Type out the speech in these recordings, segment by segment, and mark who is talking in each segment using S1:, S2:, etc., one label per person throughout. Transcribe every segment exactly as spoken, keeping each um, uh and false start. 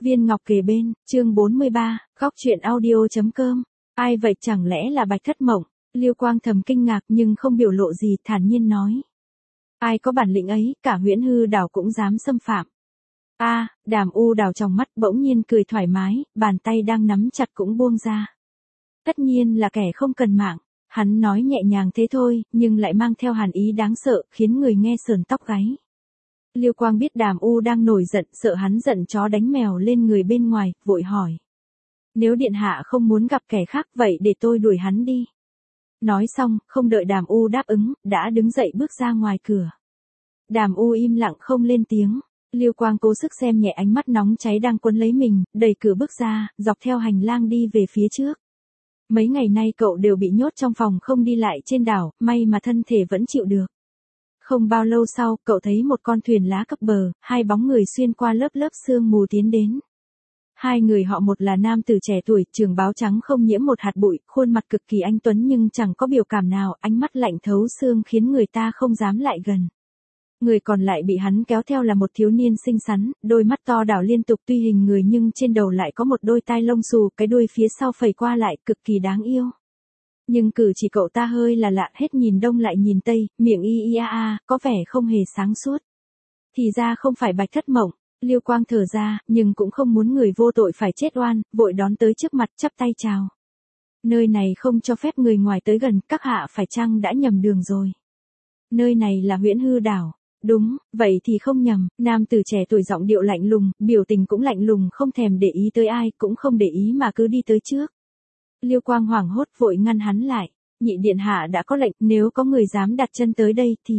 S1: Viên ngọc kề bên, chương bốn mươi ba, góc truyện audio.com. Ai vậy, chẳng lẽ là Bạch Thất Mộng? Liêu Quang thầm kinh ngạc nhưng không biểu lộ gì, thản nhiên nói. Ai có bản lĩnh ấy, cả Huyễn Hư Đảo cũng dám xâm phạm. A, à, Đàm U đào trong mắt bỗng nhiên cười thoải mái, bàn tay đang nắm chặt cũng buông ra. Tất nhiên là kẻ không cần mạng. Hắn nói nhẹ nhàng thế thôi, nhưng lại mang theo hàn ý đáng sợ, khiến người nghe sờn tóc gáy. Liêu Quang biết Đàm U đang nổi giận, sợ hắn giận chó đánh mèo lên người bên ngoài, vội hỏi. Nếu điện hạ không muốn gặp kẻ khác vậy để tôi đuổi hắn đi. Nói xong, không đợi Đàm U đáp ứng, đã đứng dậy bước ra ngoài cửa. Đàm U im lặng không lên tiếng. Liêu Quang cố sức xem nhẹ ánh mắt nóng cháy đang quấn lấy mình, đẩy cửa bước ra, dọc theo hành lang đi về phía trước. Mấy ngày nay cậu đều bị nhốt trong phòng không đi lại trên đảo, may mà thân thể vẫn chịu được. Không bao lâu sau, cậu thấy một con thuyền lá cập bờ, hai bóng người xuyên qua lớp lớp sương mù tiến đến. Hai người họ, một là nam tử trẻ tuổi, trường bào trắng không nhiễm một hạt bụi, khuôn mặt cực kỳ anh tuấn nhưng chẳng có biểu cảm nào, ánh mắt lạnh thấu xương khiến người ta không dám lại gần. Người còn lại bị hắn kéo theo là một thiếu niên xinh xắn, đôi mắt to đảo liên tục, tuy hình người nhưng trên đầu lại có một đôi tai lông xù, cái đuôi phía sau phẩy qua lại, cực kỳ đáng yêu. Nhưng cử chỉ cậu ta hơi là lạ, hết nhìn đông lại nhìn tây, miệng y y a a, có vẻ không hề sáng suốt. Thì ra không phải Bạch Thất Mộng. Liêu Quang thở ra, nhưng cũng không muốn người vô tội phải chết oan, vội đón tới trước mặt, chắp tay chào. Nơi này không cho phép người ngoài tới gần, các hạ phải chăng đã nhầm đường rồi. Nơi này là Huyễn Hư Đảo. Đúng, vậy thì không nhầm. Nam tử trẻ tuổi giọng điệu lạnh lùng, biểu tình cũng lạnh lùng, không thèm để ý tới ai, cũng không để ý mà cứ đi tới trước. Liêu Quang hoảng hốt vội ngăn hắn lại. Nhị điện hạ đã có lệnh, nếu có người dám đặt chân tới đây thì...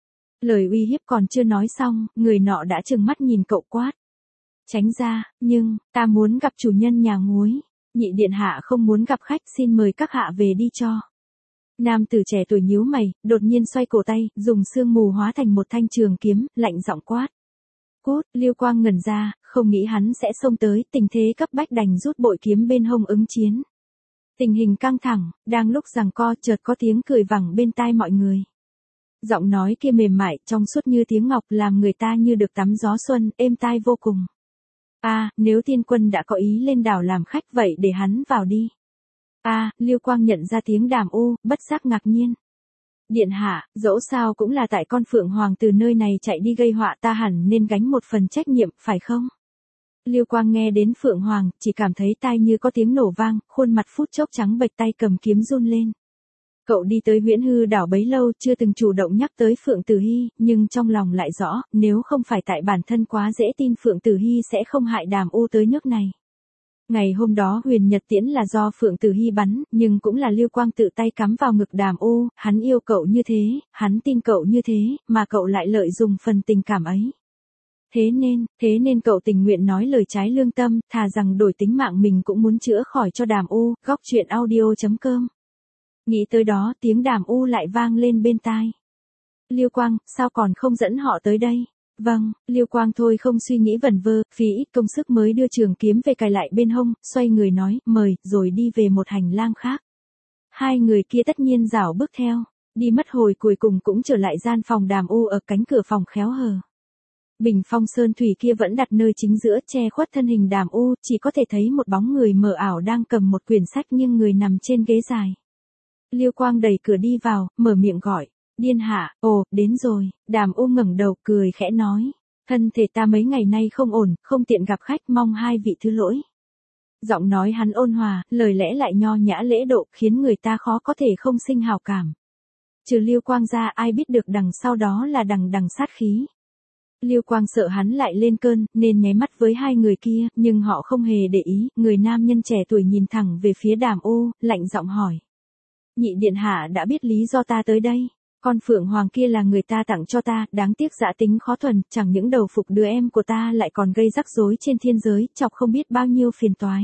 S1: Lời uy hiếp còn chưa nói xong, người nọ đã trừng mắt nhìn cậu quát. Tránh ra, nhưng, ta muốn gặp chủ nhân nhà nguối. Nhị điện hạ không muốn gặp khách, xin mời các hạ về đi cho. Nam tử trẻ tuổi nhíu mày, đột nhiên xoay cổ tay, dùng sương mù hóa thành một thanh trường kiếm, lạnh giọng quát. Cút, Liêu Quang ngẩn ra, không nghĩ hắn sẽ xông tới, tình thế cấp bách đành rút bội kiếm bên hông ứng chiến. Tình hình căng thẳng, đang lúc giằng co, chợt có tiếng cười vẳng bên tai mọi người. Giọng nói kia mềm mại, trong suốt như tiếng ngọc, làm người ta như được tắm gió xuân, êm tai vô cùng. A, à, nếu tiên quân đã có ý lên đảo làm khách vậy để hắn vào đi. A, à, Liêu Quang nhận ra tiếng Đàm U, bất giác ngạc nhiên. Điện hạ, dẫu sao cũng là tại con Phượng Hoàng từ nơi này chạy đi gây họa, ta hẳn nên gánh một phần trách nhiệm, phải không? Liêu Quang nghe đến Phượng Hoàng, chỉ cảm thấy tai như có tiếng nổ vang, khuôn mặt phút chốc trắng bệch, tay cầm kiếm run lên. Cậu đi tới Huyễn Hư Đảo bấy lâu chưa từng chủ động nhắc tới Phượng Tử Hy, nhưng trong lòng lại rõ, nếu không phải tại bản thân quá dễ tin Phượng Tử Hy sẽ không hại Đàm U tới nước này. Ngày hôm đó Huyền Nhật Tiễn là do Phượng Tử Hy bắn, nhưng cũng là Liêu Quang tự tay cắm vào ngực Đàm U, hắn yêu cậu như thế, hắn tin cậu như thế, mà cậu lại lợi dụng phần tình cảm ấy. Thế nên, thế nên cậu tình nguyện nói lời trái lương tâm, thà rằng đổi tính mạng mình cũng muốn chữa khỏi cho Đàm U. Góc truyện audio.com. Nghĩ tới đó, tiếng Đàm U lại vang lên bên tai. Liêu Quang, sao còn không dẫn họ tới đây? Vâng, Liêu Quang thôi không suy nghĩ vẩn vơ, phí ít công sức mới đưa trường kiếm về cài lại bên hông, xoay người nói, mời, rồi đi về một hành lang khác. Hai người kia tất nhiên rảo bước theo, đi mất hồi cuối cùng cũng trở lại gian phòng Đàm U ở cánh cửa phòng khéo hờ. Bình phong sơn thủy kia vẫn đặt nơi chính giữa, che khuất thân hình Đàm U, chỉ có thể thấy một bóng người mờ ảo đang cầm một quyển sách nhưng người nằm trên ghế dài. Liêu Quang đẩy cửa đi vào, mở miệng gọi. Điên hạ, ồ, đến rồi. Đàm U ngẩng đầu cười khẽ nói. Thân thể ta mấy ngày nay không ổn, không tiện gặp khách, mong hai vị thứ lỗi. Giọng nói hắn ôn hòa, lời lẽ lại nho nhã lễ độ, khiến người ta khó có thể không sinh hào cảm. Trừ Liêu Quang ra, ai biết được đằng sau đó là đằng đằng sát khí. Liêu Quang sợ hắn lại lên cơn, nên nháy mắt với hai người kia, nhưng họ không hề để ý. Người nam nhân trẻ tuổi nhìn thẳng về phía Đàm U, lạnh giọng hỏi. Nhị điện hạ đã biết lý do ta tới đây. Con Phượng Hoàng kia là người ta tặng cho ta, đáng tiếc dạ tính khó thuần, chẳng những đầu phục đứa em của ta lại còn gây rắc rối trên thiên giới, chọc không biết bao nhiêu phiền toái.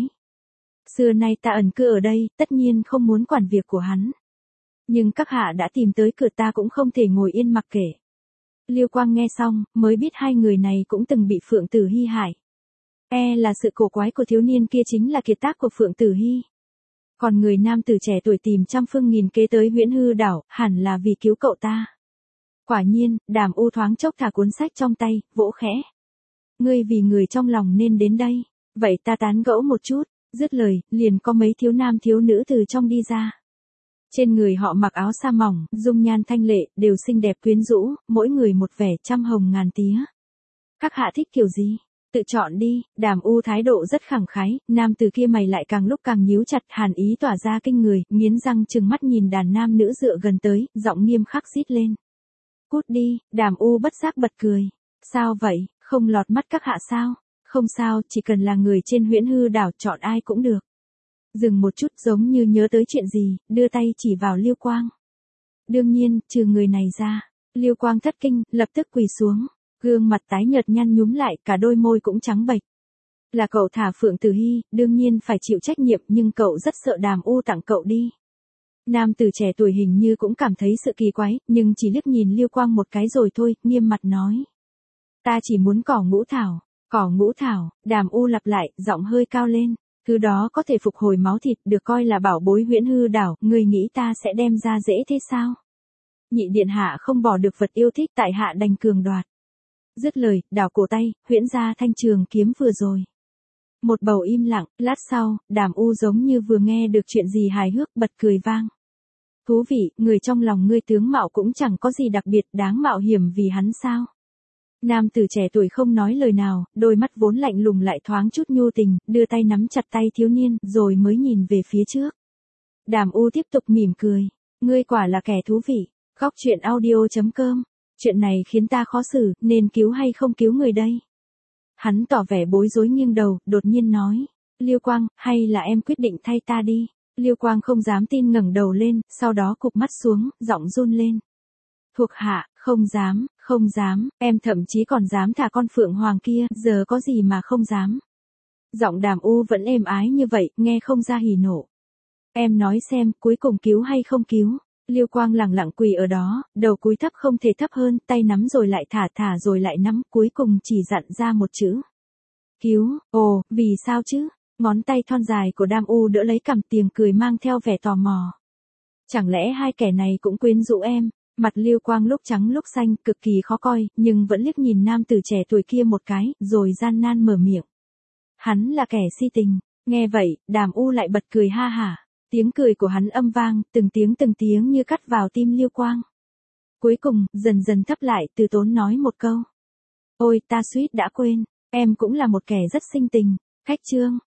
S1: Xưa nay ta ẩn cư ở đây, tất nhiên không muốn quản việc của hắn. Nhưng các hạ đã tìm tới cửa, ta cũng không thể ngồi yên mặc kệ. Liêu Quang nghe xong, mới biết hai người này cũng từng bị Phượng Tử Hy hại. E là sự cổ quái của thiếu niên kia chính là kiệt tác của Phượng Tử Hy. Còn người nam tử trẻ tuổi tìm trăm phương nghìn kế tới Huyễn Hư Đảo, hẳn là vì cứu cậu ta. Quả nhiên, Đàm U thoáng chốc thả cuốn sách trong tay, vỗ khẽ. Ngươi vì người trong lòng nên đến đây. Vậy ta tán gẫu một chút, dứt lời, liền có mấy thiếu nam thiếu nữ từ trong đi ra. Trên người họ mặc áo sa mỏng, dung nhan thanh lệ, đều xinh đẹp quyến rũ, mỗi người một vẻ trăm hồng ngàn tía. Các hạ thích kiểu gì? Tự chọn đi. Đàm U thái độ rất khẳng khái, nam từ kia mày lại càng lúc càng nhíu chặt, hàn ý tỏa ra kinh người, nghiến răng trừng mắt nhìn đàn nam nữ dựa gần tới, giọng nghiêm khắc rít lên. Cút đi. Đàm U bất giác bật cười. Sao vậy, không lọt mắt các hạ sao? Không sao, chỉ cần là người trên Huyễn Hư đảo, chọn ai cũng được. Dừng một chút, giống như nhớ tới chuyện gì, đưa tay chỉ vào Liêu Quang. Đương nhiên, trừ người này ra. Liêu Quang thất kinh, lập tức quỳ xuống, gương mặt tái nhợt nhăn nhúm lại, cả đôi môi cũng trắng bệch. Là cậu thả Phượng Tử Hi, đương nhiên phải chịu trách nhiệm, nhưng cậu rất sợ Đàm U tặng cậu đi. Nam tử trẻ tuổi hình như cũng cảm thấy sự kỳ quái, nhưng chỉ liếc nhìn Liêu Quang một cái rồi thôi, nghiêm mặt nói. Ta chỉ muốn cỏ ngũ thảo. Cỏ ngũ thảo. Đàm U lặp lại, giọng hơi cao lên. Thứ đó có thể phục hồi máu thịt, được coi là bảo bối Huyễn Hư đảo, người nghĩ ta sẽ đem ra dễ thế sao? Nhị điện hạ không bỏ được vật yêu thích, tại hạ đành cường đoạt. Dứt lời, đảo cổ tay, huyễn ra thanh trường kiếm vừa rồi. Một bầu im lặng, lát sau, Đàm U giống như vừa nghe được chuyện gì hài hước, bật cười vang. Thú vị, người trong lòng ngươi tướng mạo cũng chẳng có gì đặc biệt đáng mạo hiểm vì hắn sao? Nam tử trẻ tuổi không nói lời nào, đôi mắt vốn lạnh lùng lại thoáng chút nhu tình, đưa tay nắm chặt tay thiếu niên, rồi mới nhìn về phía trước. Đàm U tiếp tục mỉm cười. Ngươi quả là kẻ thú vị. Góc truyện audio chấm com. Chuyện này khiến ta khó xử, nên cứu hay không cứu người đây? Hắn tỏ vẻ bối rối nghiêng đầu, đột nhiên nói. Liêu Quang, hay là em quyết định thay ta đi? Liêu Quang không dám tin ngẩng đầu lên, sau đó cụp mắt xuống, giọng run lên. Thuộc hạ, không dám, không dám, em thậm chí còn dám thả con Phượng Hoàng kia, giờ có gì mà không dám. Giọng Đàm U vẫn êm ái như vậy, nghe không ra hỉ nộ. Em nói xem, cuối cùng cứu hay không cứu? Liêu Quang lẳng lặng quỳ ở đó, đầu cúi thấp không thể thấp hơn, tay nắm rồi lại thả thả rồi lại nắm, cuối cùng chỉ dặn ra một chữ. Cứu. Ồ, vì sao chứ? Ngón tay thon dài của Đàm U đỡ lấy cằm, tiếng cười mang theo vẻ tò mò. Chẳng lẽ hai kẻ này cũng quyến rũ em? Mặt Liêu Quang lúc trắng lúc xanh, cực kỳ khó coi, nhưng vẫn liếc nhìn nam tử trẻ tuổi kia một cái, rồi gian nan mở miệng. Hắn là kẻ si tình. Nghe vậy, Đàm U lại bật cười ha hả. Tiếng cười của hắn âm vang, từng tiếng từng tiếng như cắt vào tim Liêu Quang. Cuối cùng, dần dần thấp lại, từ tốn nói một câu. Ôi, ta suýt đã quên, em cũng là một kẻ rất sinh tình. Khách chương.